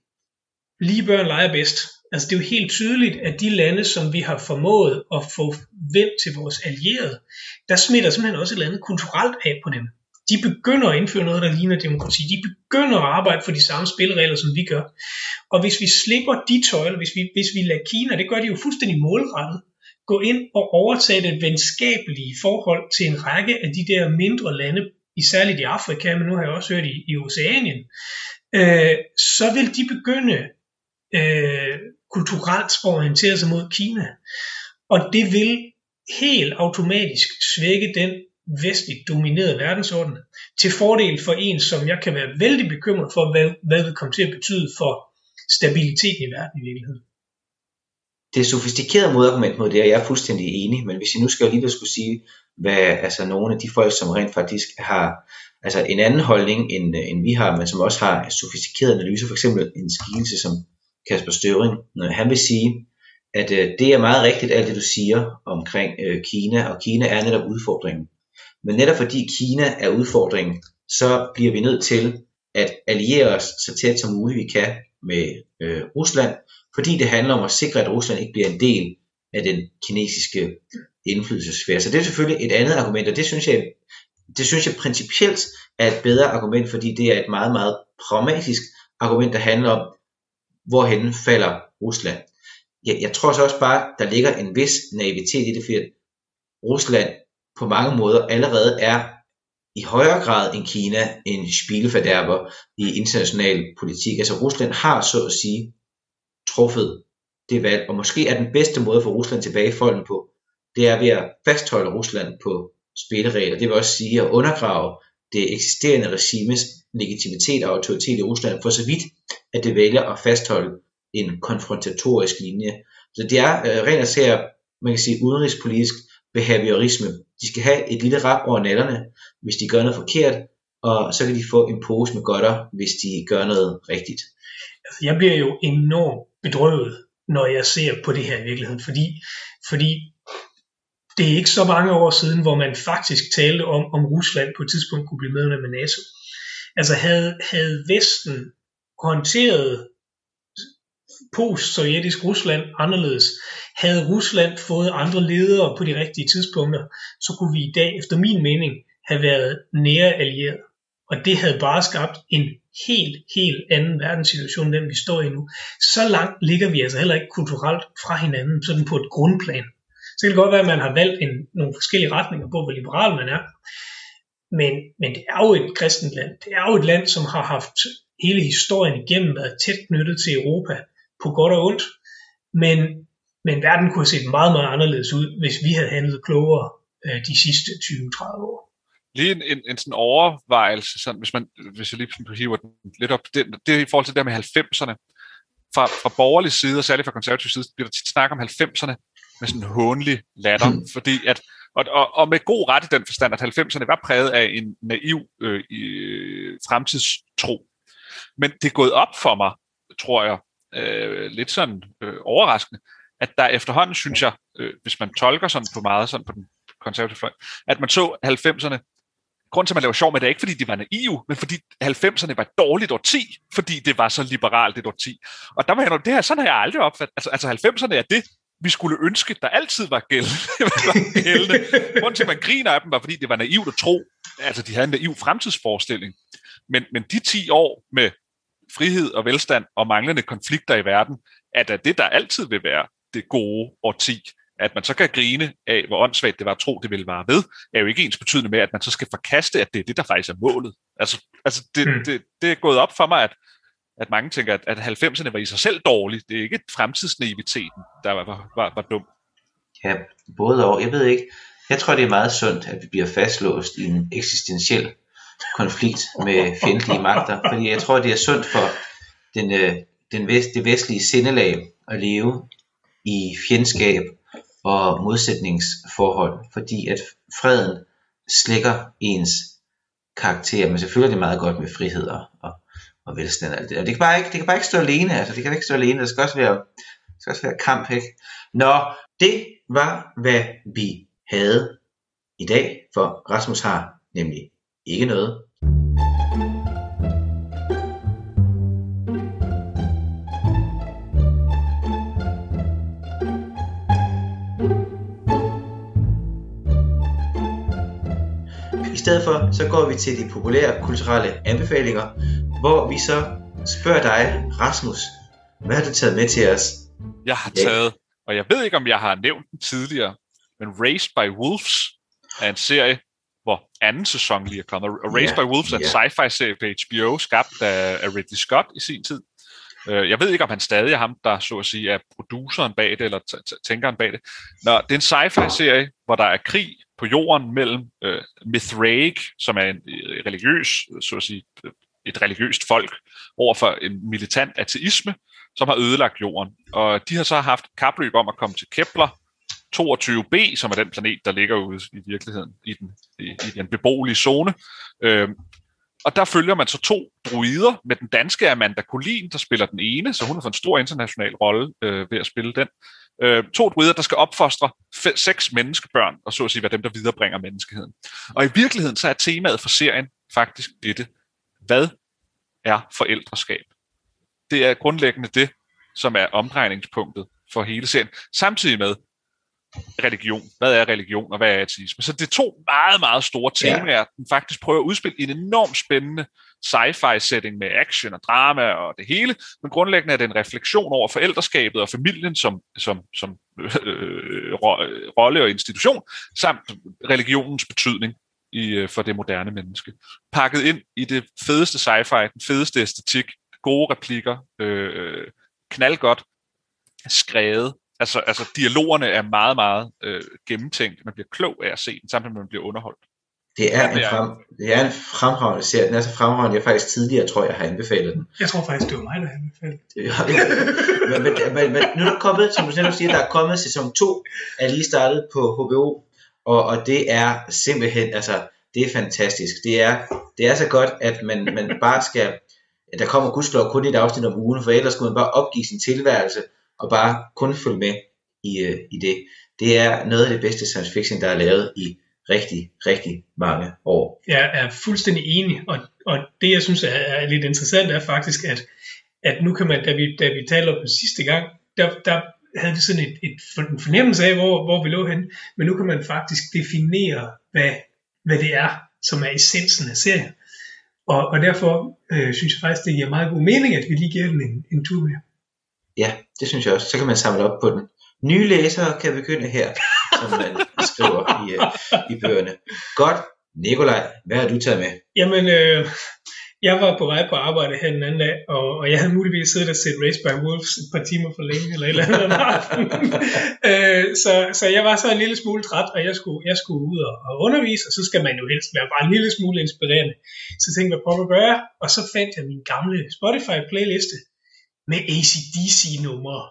lige børn leger bedst. Altså det er jo helt tydeligt, at de lande, som vi har formået at få vendt til vores allierede, der smitter simpelthen også et eller andet kulturelt af på dem. De begynder at indføre noget, der ligner demokrati. De begynder at arbejde for de samme spilleregler, som vi gør. Og hvis vi slipper de tøjler, hvis vi, hvis vi lader Kina, det gør de jo fuldstændig målrettet, gå ind og overtage det venskabelige forhold til en række af de der mindre lande, isærligt i Afrika, men nu har jeg også hørt i, i Oceanien, øh, så vil de begynde øh, kulturelt at orientere sig mod Kina. Og det vil helt automatisk svække den vestligt dominerede verdensorden, til fordel for en, som jeg kan være vældig bekymret for, hvad, hvad det kommer til at betyde for stabiliteten i verden i virkeligheden. Det er sofistikerede modargument mod det, og jeg er fuldstændig enig, men hvis jeg nu skal alligevel skulle sige, hvad altså nogle af de folk, som rent faktisk har altså en anden holdning, end, end vi har, men som også har sofistikerede analyser, for eksempel en skikkelse som Kasper Støvring, han vil sige, at øh, det er meget rigtigt alt det, du siger omkring øh, Kina, og Kina er netop udfordringen. Men netop fordi Kina er udfordringen, så bliver vi nødt til at alliere os så tæt som muligt vi kan med øh, Rusland, fordi det handler om at sikre, at Rusland ikke bliver en del af den kinesiske indflydelsesfære. Så det er selvfølgelig et andet argument, og det synes jeg, det synes jeg principielt er et bedre argument, fordi det er et meget, meget pragmatisk argument, der handler om, hvorhen falder Rusland. Jeg, jeg tror så også bare, der ligger en vis naivitet i det, fordi Rusland på mange måder allerede er i højere grad end Kina en spilefordærber i international politik. Altså Rusland har så at sige truffet det valg, og måske er den bedste måde for Rusland tilbagefolden på, det er ved at fastholde Rusland på spilleregler. Det vil også sige at undergrave det eksisterende regimes legitimitet og autoritet i Rusland, for så vidt, at det vælger at fastholde en konfrontatorisk linje. Så det er øh, rent og sær, man kan sige, udenrigspolitisk behaviorisme. De skal have et lille rap over nallerne, hvis de gør noget forkert, og så kan de få en pose med godter, hvis de gør noget rigtigt. Altså, jeg bliver jo enormt bedrøvet, når jeg ser på det her i virkeligheden, fordi, fordi det er ikke så mange år siden, hvor man faktisk talte om, om Rusland på et tidspunkt kunne blive medlem af NATO. Altså havde, havde Vesten håndteret post-sovjetisk Rusland anderledes, havde Rusland fået andre ledere på de rigtige tidspunkter, så kunne vi i dag, efter min mening, have været nære allieret. Og det havde bare skabt en helt, helt anden verdenssituation, end den vi står i nu. Så langt ligger vi altså heller ikke kulturelt fra hinanden, sådan på et grundplan. Så kan det godt være, at man har valgt en, nogle forskellige retninger på, hvor liberal man er. Men, men det er jo et kristent land. Det er jo et land, som har haft hele historien igennem været tæt knyttet til Europa, på godt og ondt. Men, men verden kunne have set meget, meget anderledes ud, hvis vi havde handlet klogere øh, de sidste tyve til tredive år. Lige en, en, en sådan overvejelse, sådan, hvis, man, hvis jeg lige hiver den lidt op, det, det er i forhold til det der med halvfemserne. Fra, fra borgerlig side, og særligt fra konservativ side, bliver der tit snak om halvfemserne med sådan en hånlig latter, mm. fordi at, og, og, og med god ret i den forstand, at halvfemserne var præget af en naiv øh, øh, fremtidstro. Men det er gået op for mig, tror jeg, øh, lidt sådan øh, overraskende, at der efterhånden, synes jeg, øh, hvis man tolker sådan på meget sådan på den konservative fløj, at man så halvfemserne, grund til, at man laver sjov med det, er ikke fordi de var naive, men fordi halvfemserne var et dårligt årti, fordi det var så liberalt et årti. Og der var jeg, det her, sådan har jeg aldrig opfattet. Altså, altså halvfemserne er det, vi skulle ønske, der altid var gældende. Grunden til, at man griner af dem, var fordi det var naivt at tro, altså de havde en naiv fremtidsforestilling. Men, men de ti år med frihed og velstand og manglende konflikter i verden, er da det, der altid vil være det gode årti. At man så kan grine af, hvor åndssvagt det var at tro, det ville være ved, er jo ikke ens betydende med, at man så skal forkaste, at det er det, der faktisk er målet. Altså, altså det, mm. det, det er gået op for mig, at, at mange tænker, at, at halvfemserne var i sig selv dårlige. Det er ikke fremtidsnaiviteten, der var, var, var dum. Ja, både og. Jeg ved ikke. Jeg tror, det er meget sundt, at vi bliver fastlåst i en eksistentiel konflikt med fjendtlige magter, fordi jeg tror, det er sundt for den, den vest, det vestlige sindelag at leve i fjendskab og modsætningsforhold, fordi at freden slækker ens karakter, men selvfølgelig er det meget godt med frihed og, og, og velstand og alt det. Og det kan bare ikke, det kan bare ikke stå alene, altså det kan ikke stå alene, der skal også være, der skal også være kamp, ikke? Nå, det var, hvad vi havde i dag, for Rasmus har nemlig ikke noget. I stedet for, så går vi til de populære kulturelle anbefalinger, hvor vi så spørger dig, Rasmus, hvad har du taget med til os? Jeg har taget, og jeg ved ikke, om jeg har nævnt den tidligere, men Raised by Wolves er en serie, hvor anden sæson lige er kommet. Og Raised yeah, by Wolves er en yeah. sci-fi serie på H B O, skabt af, af Ridley Scott i sin tid. Jeg ved ikke, om han stadig er ham, der så at sige er produceren bag det, eller t- t- tænkeren bag det. Nå, det er en sci-fi serie, hvor der er krig på jorden mellem øh, Mithraic, som er en religiøs, så at sige, et religiøst folk, overfor en militant ateisme, som har ødelagt jorden. Og de har så haft kapløb om at komme til Kepler toogtyve b, som er den planet, der ligger ude i virkeligheden, i den, i, i den beboelige zone. Øhm, og der følger man så to druider med den danske Amanda Collin, der spiller den ene, så hun har fået en stor international rolle øh, ved at spille den. Øh, to druider, der skal opfostre fe- seks menneskebørn, og så at sige være dem, der viderebringer menneskeheden. Og i virkeligheden så er temaet for serien faktisk dette. Hvad er forældreskab? Det er grundlæggende det, som er omdrejningspunktet for hele serien. Samtidig med religion. Hvad er religion, og hvad er ateisme? Så det er to meget, meget store temaer, ja. Den faktisk prøver at udspille i en enormt spændende sci-fi setting med action og drama og det hele, men grundlæggende er det en refleksion over forældreskabet og familien som, som, som øh, rolle og institution, samt religionens betydning i, for det moderne menneske. Pakket ind i det fedeste sci-fi, den fedeste æstetik, gode replikker, øh, knaldgodt skrevet. Altså, altså dialogerne er meget, meget øh, gennemtænkt. Man bliver klog af at se den, samtidig med man bliver underholdt. Det er, en, frem, det er en fremragende serie. Den er så fremragende, jeg faktisk tidligere tror, jeg har anbefalet den. Jeg tror faktisk, det var mig, der har anbefalet den. men, men, men, men nu er der kommet, som du selv siger, der er kommet sæson to, er lige startet på H B O, og, og det er simpelthen, altså, det er fantastisk. Det er, det er så godt, at man, man bare skal, der kommer gudskelov kun et afsnit om ugen, for ellers skulle man bare opgive sin tilværelse, og bare kun følge med i, øh, i det. Det er noget af det bedste science fiction, der er lavet i rigtig, rigtig mange år. Jeg er fuldstændig enig, og, og det jeg synes er, er lidt interessant er faktisk, at, at nu kan man, da vi, da vi talte om den sidste gang, der, der havde vi sådan et, et, en fornemmelse af, hvor, hvor vi lå hen, men nu kan man faktisk definere, hvad, hvad det er, som er essensen af serien. Og, og derfor øh, synes jeg faktisk, det giver meget god mening, at vi lige giver den en, en tur mere. Ja, det synes jeg også. Så kan man samle op på den. Nye læsere kan begynde her, som man skriver i, uh, i bøgerne. Godt. Nikolaj, hvad har du taget med? Jamen, øh, jeg var på vej på arbejde her den anden dag, og, og jeg havde muligvis siddet og set Raised by Wolves et par timer for længe, eller et eller andet om aftenen. øh, så, så jeg var så en lille smule træt, og jeg skulle, jeg skulle ud og, og undervise, og så skal man jo helst være bare en lille smule inspirerende. Så tænkte jeg, hvad prøver at gøre? Og så fandt jeg min gamle Spotify-playliste med A C D C-numre.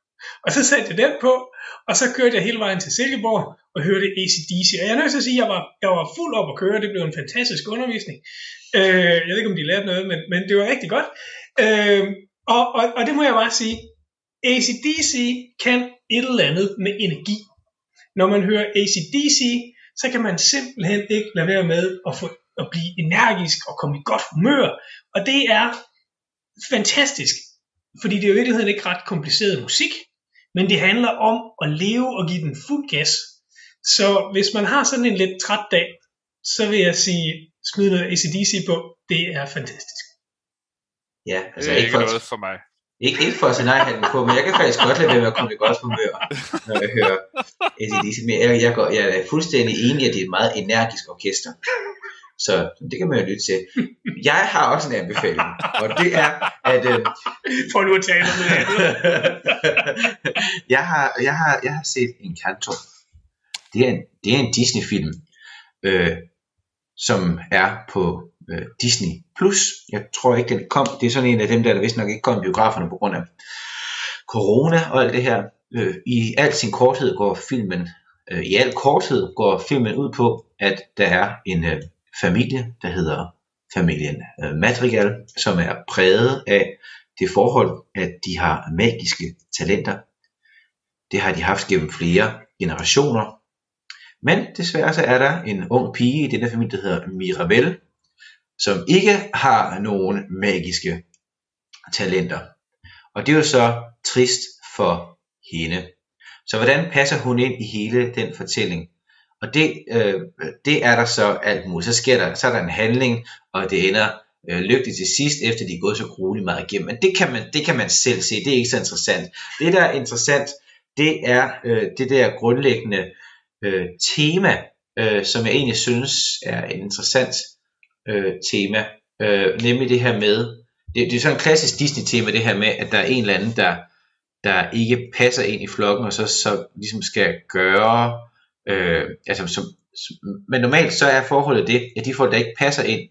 Og så satte jeg den på, og så kørte jeg hele vejen til Silkeborg og hørte A C D C. Og jeg er nødt til at sige, at jeg var, jeg var fuld op at køre. Det blev en fantastisk undervisning. Øh, jeg ved ikke, om de lærte noget, men, men det var rigtig godt. Øh, og, og, og det må jeg bare sige. A C D C kan et eller andet med energi. Når man hører A C D C, så kan man simpelthen ikke lade være med at, få, at blive energisk og komme i godt humør. Og det er fantastisk. Fordi det er jo i virkeligheden ikke ret kompliceret musik, men det handler om at leve og give den fuld gas. Så hvis man har sådan en lidt træt dag, så vil jeg sige, smid noget A C D C på, det er fantastisk. Ja, altså det er ikke, ikke for, noget for mig. Ikke, ikke for at sige nej på, men jeg kan faktisk godt lade være med at komme i godt humør, når jeg hører A C D C. Men jeg, jeg, går, jeg er fuldstændig enig, at det er et meget energisk orkester. Så det kan man jo lytte til. Jeg har også en anbefaling, og det er, at... Øh, For nu at tale om det andet. jeg, har, jeg, har, jeg har set Encanto. Det er en, det er en Disney-film, øh, som er på øh, Disney Plus. Jeg tror ikke, den kom. Det er sådan en af dem, der, der vist nok ikke kom i biograferne på grund af corona og alt det her. Øh, I al sin korthed går filmen, øh, i al korthed går filmen ud på, at der er en... Øh, familie, der hedder familien øh, Madrigal, som er præget af det forhold, at de har magiske talenter. Det har de haft gennem flere generationer. Men desværre så er der en ung pige i denne familie, der hedder Mirabel, som ikke har nogen magiske talenter. Og det er jo så trist for hende. Så hvordan passer hun ind i hele den fortælling? Og det, øh, det er der så alt muligt. Så sker der, så er der en handling, og det ender øh, lykkeligt til sidst, efter de er gået så grueligt meget igennem. Men det kan, man, det kan man selv se, det er ikke så interessant. Det der er interessant, det er øh, det der grundlæggende øh, tema, øh, som jeg egentlig synes er et interessant øh, tema. Øh, nemlig det her med, det, det er sådan en klassisk Disney-tema, det her med, at der er en eller anden, der, der ikke passer ind i flokken, og så, så ligesom skal gøre, øh, altså som, men normalt så er forholdet det, at de folk, der ikke passer ind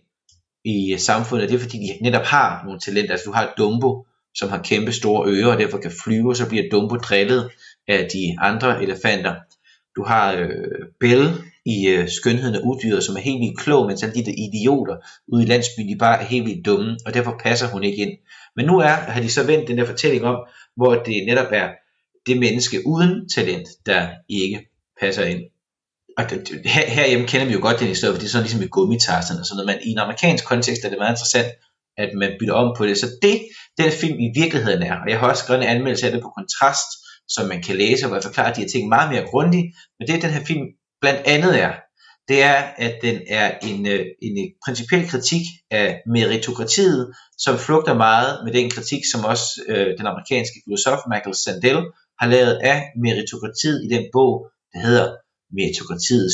i samfundet, det er fordi, de netop har nogle talenter. Altså du har Dumbo, som har kæmpe store ører, og derfor kan flyve, og så bliver Dumbo drillet af de andre elefanter. Du har øh, Belle i øh, Skønheden af Udyret, som er helt vildt klog, mens alle de der idioter ude i landsbyen, de bare er helt vildt dumme, og derfor passer hun ikke ind. Men nu er, har de så vendt den der fortælling om, hvor det netop er det menneske uden talent, der ikke passer ind. Og det, her, herhjemme kender vi jo godt den historie, for det er sådan ligesom i Gummitarsen og sådan noget, men i en amerikansk kontekst er det meget interessant, at man bytter om på det. Så det, den film i virkeligheden er, og jeg har også skrevet en anmeldelse af det på Kontrast, som man kan læse, hvor jeg forklarer de her ting meget mere grundigt, men det den her film blandt andet er, det er, at den er en, en, en principiel kritik af meritokratiet, som flugter meget med den kritik, som også øh, den amerikanske filosof Michael Sandel har lavet af meritokratiet i den bog, der hedder Meritokratiets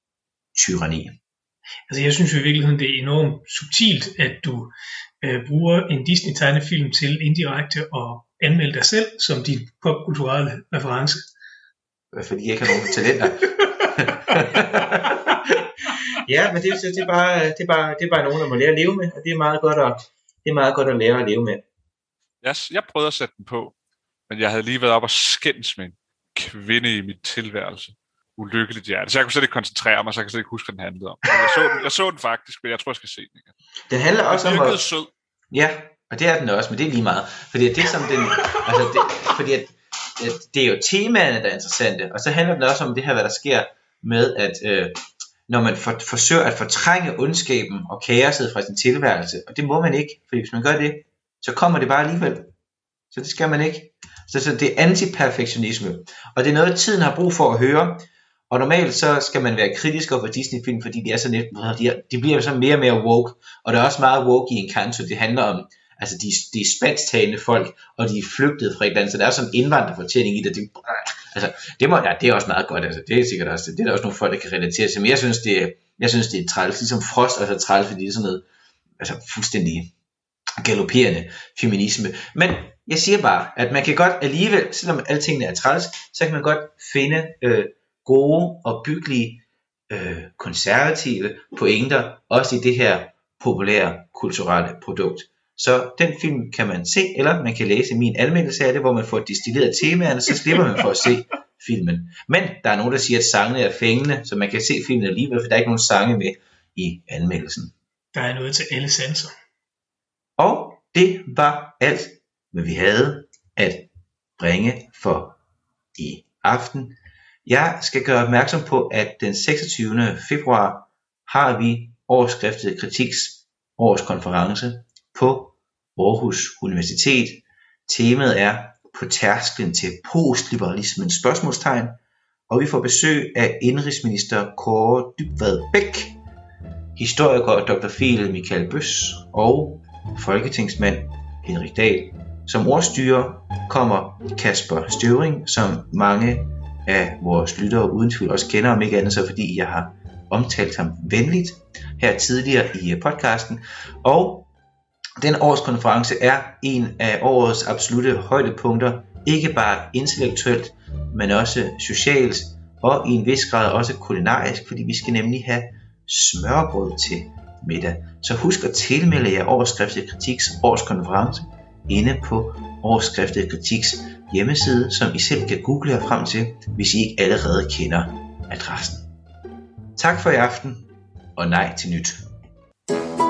tyranni. Altså jeg synes jo i virkeligheden, det er enormt subtilt, at du øh, bruger en Disney-tegnefilm til indirekte at anmelde dig selv som din popkulturelle reference. Fordi jeg ikke har nogen talenter. Ja, men det, det, er bare, det, er bare, det er bare nogen, der må lære at leve med, og det er meget godt at, det er meget godt at lære at leve med. Jeg, jeg prøvede at sætte den på, men jeg havde lige været op og skændes med en kvinde i mit tilværelse. Ulykkeligt hjerte. Så jeg kunne slet ikke koncentrere mig, så jeg kan slet ikke huske, hvad den handlede om. Jeg så den, jeg så den faktisk, men jeg tror, jeg skal se den igen. Den handler også den om... virkede sød. Ja, og det er den også, men det er lige meget. Fordi det som den... Altså det, fordi at, at det er jo temaerne, der er interessante, og så handler den også om det her, hvad der sker med, at øh, når man for, forsøger at fortrænge ondskaben og kaoset fra sin tilværelse, og det må man ikke, fordi hvis man gør det, så kommer det bare alligevel. Så det skal man ikke. Så, så det er antiperfektionisme, og det er noget, tiden har brug for at høre. Og normalt så skal man være kritisk over for Disney-film, fordi de er så net, de, er, de bliver så mere og mere woke, og der er også meget woke i Encanto. Det handler om, altså de, de spansktalende folk, og de er flygtet fra et land, så der er sådan en indvandrerfortælling i det. det altså, det, må, ja, det er også meget godt, altså, det er sikkert også, det er der også nogle folk, der kan relatere til, men jeg synes, det er, jeg synes, det er træls, ligesom Frost også er træls, fordi det er sådan noget, altså fuldstændig galopperende feminisme. Men jeg siger bare, at man kan godt alligevel, selvom altingene er træls, så kan man godt finde øh, gode og byggelige øh, konservative pointer, også i det her populære kulturelle produkt. Så den film kan man se, eller man kan læse min anmeldelse af det, hvor man får distilleret temaerne, så slipper man for at se filmen. Men der er nogen, der siger, at sangene er fængende, så man kan se filmen alligevel, for der er ikke nogen sange med i anmeldelsen. Der er noget til alle sanser. Og det var alt, hvad vi havde at bringe for i aften. Jeg skal gøre opmærksom på, at den seksogtyvende februar har vi overskriftet Kritiks årskonference på Aarhus Universitet. Temaet er på tærsklen til postliberalismens spørgsmålstegn, og vi får besøg af indrigsminister Kaare Dybvad Bek, historiker doktor Phil Michael Bøs og folketingsmand Henrik Dahl. Som ordstyrer kommer Kasper Støvring, som mange af vores lyttere uden tvivl også kender, om ikke andet så fordi jeg har omtalt ham venligt her tidligere i podcasten. Og den årskonference er en af årets absolutte højdepunkter, ikke bare intellektuelt, men også socialt og i en vis grad også kulinarisk, fordi vi skal nemlig have smørbrød til middag. Så husk at tilmelde jer Overskriftet Kritiks årskonference inde på Overskriftet Kritiks hjemmeside, som I selv kan google her frem til, hvis I ikke allerede kender adressen. Tak for i aften, og nej til nyt.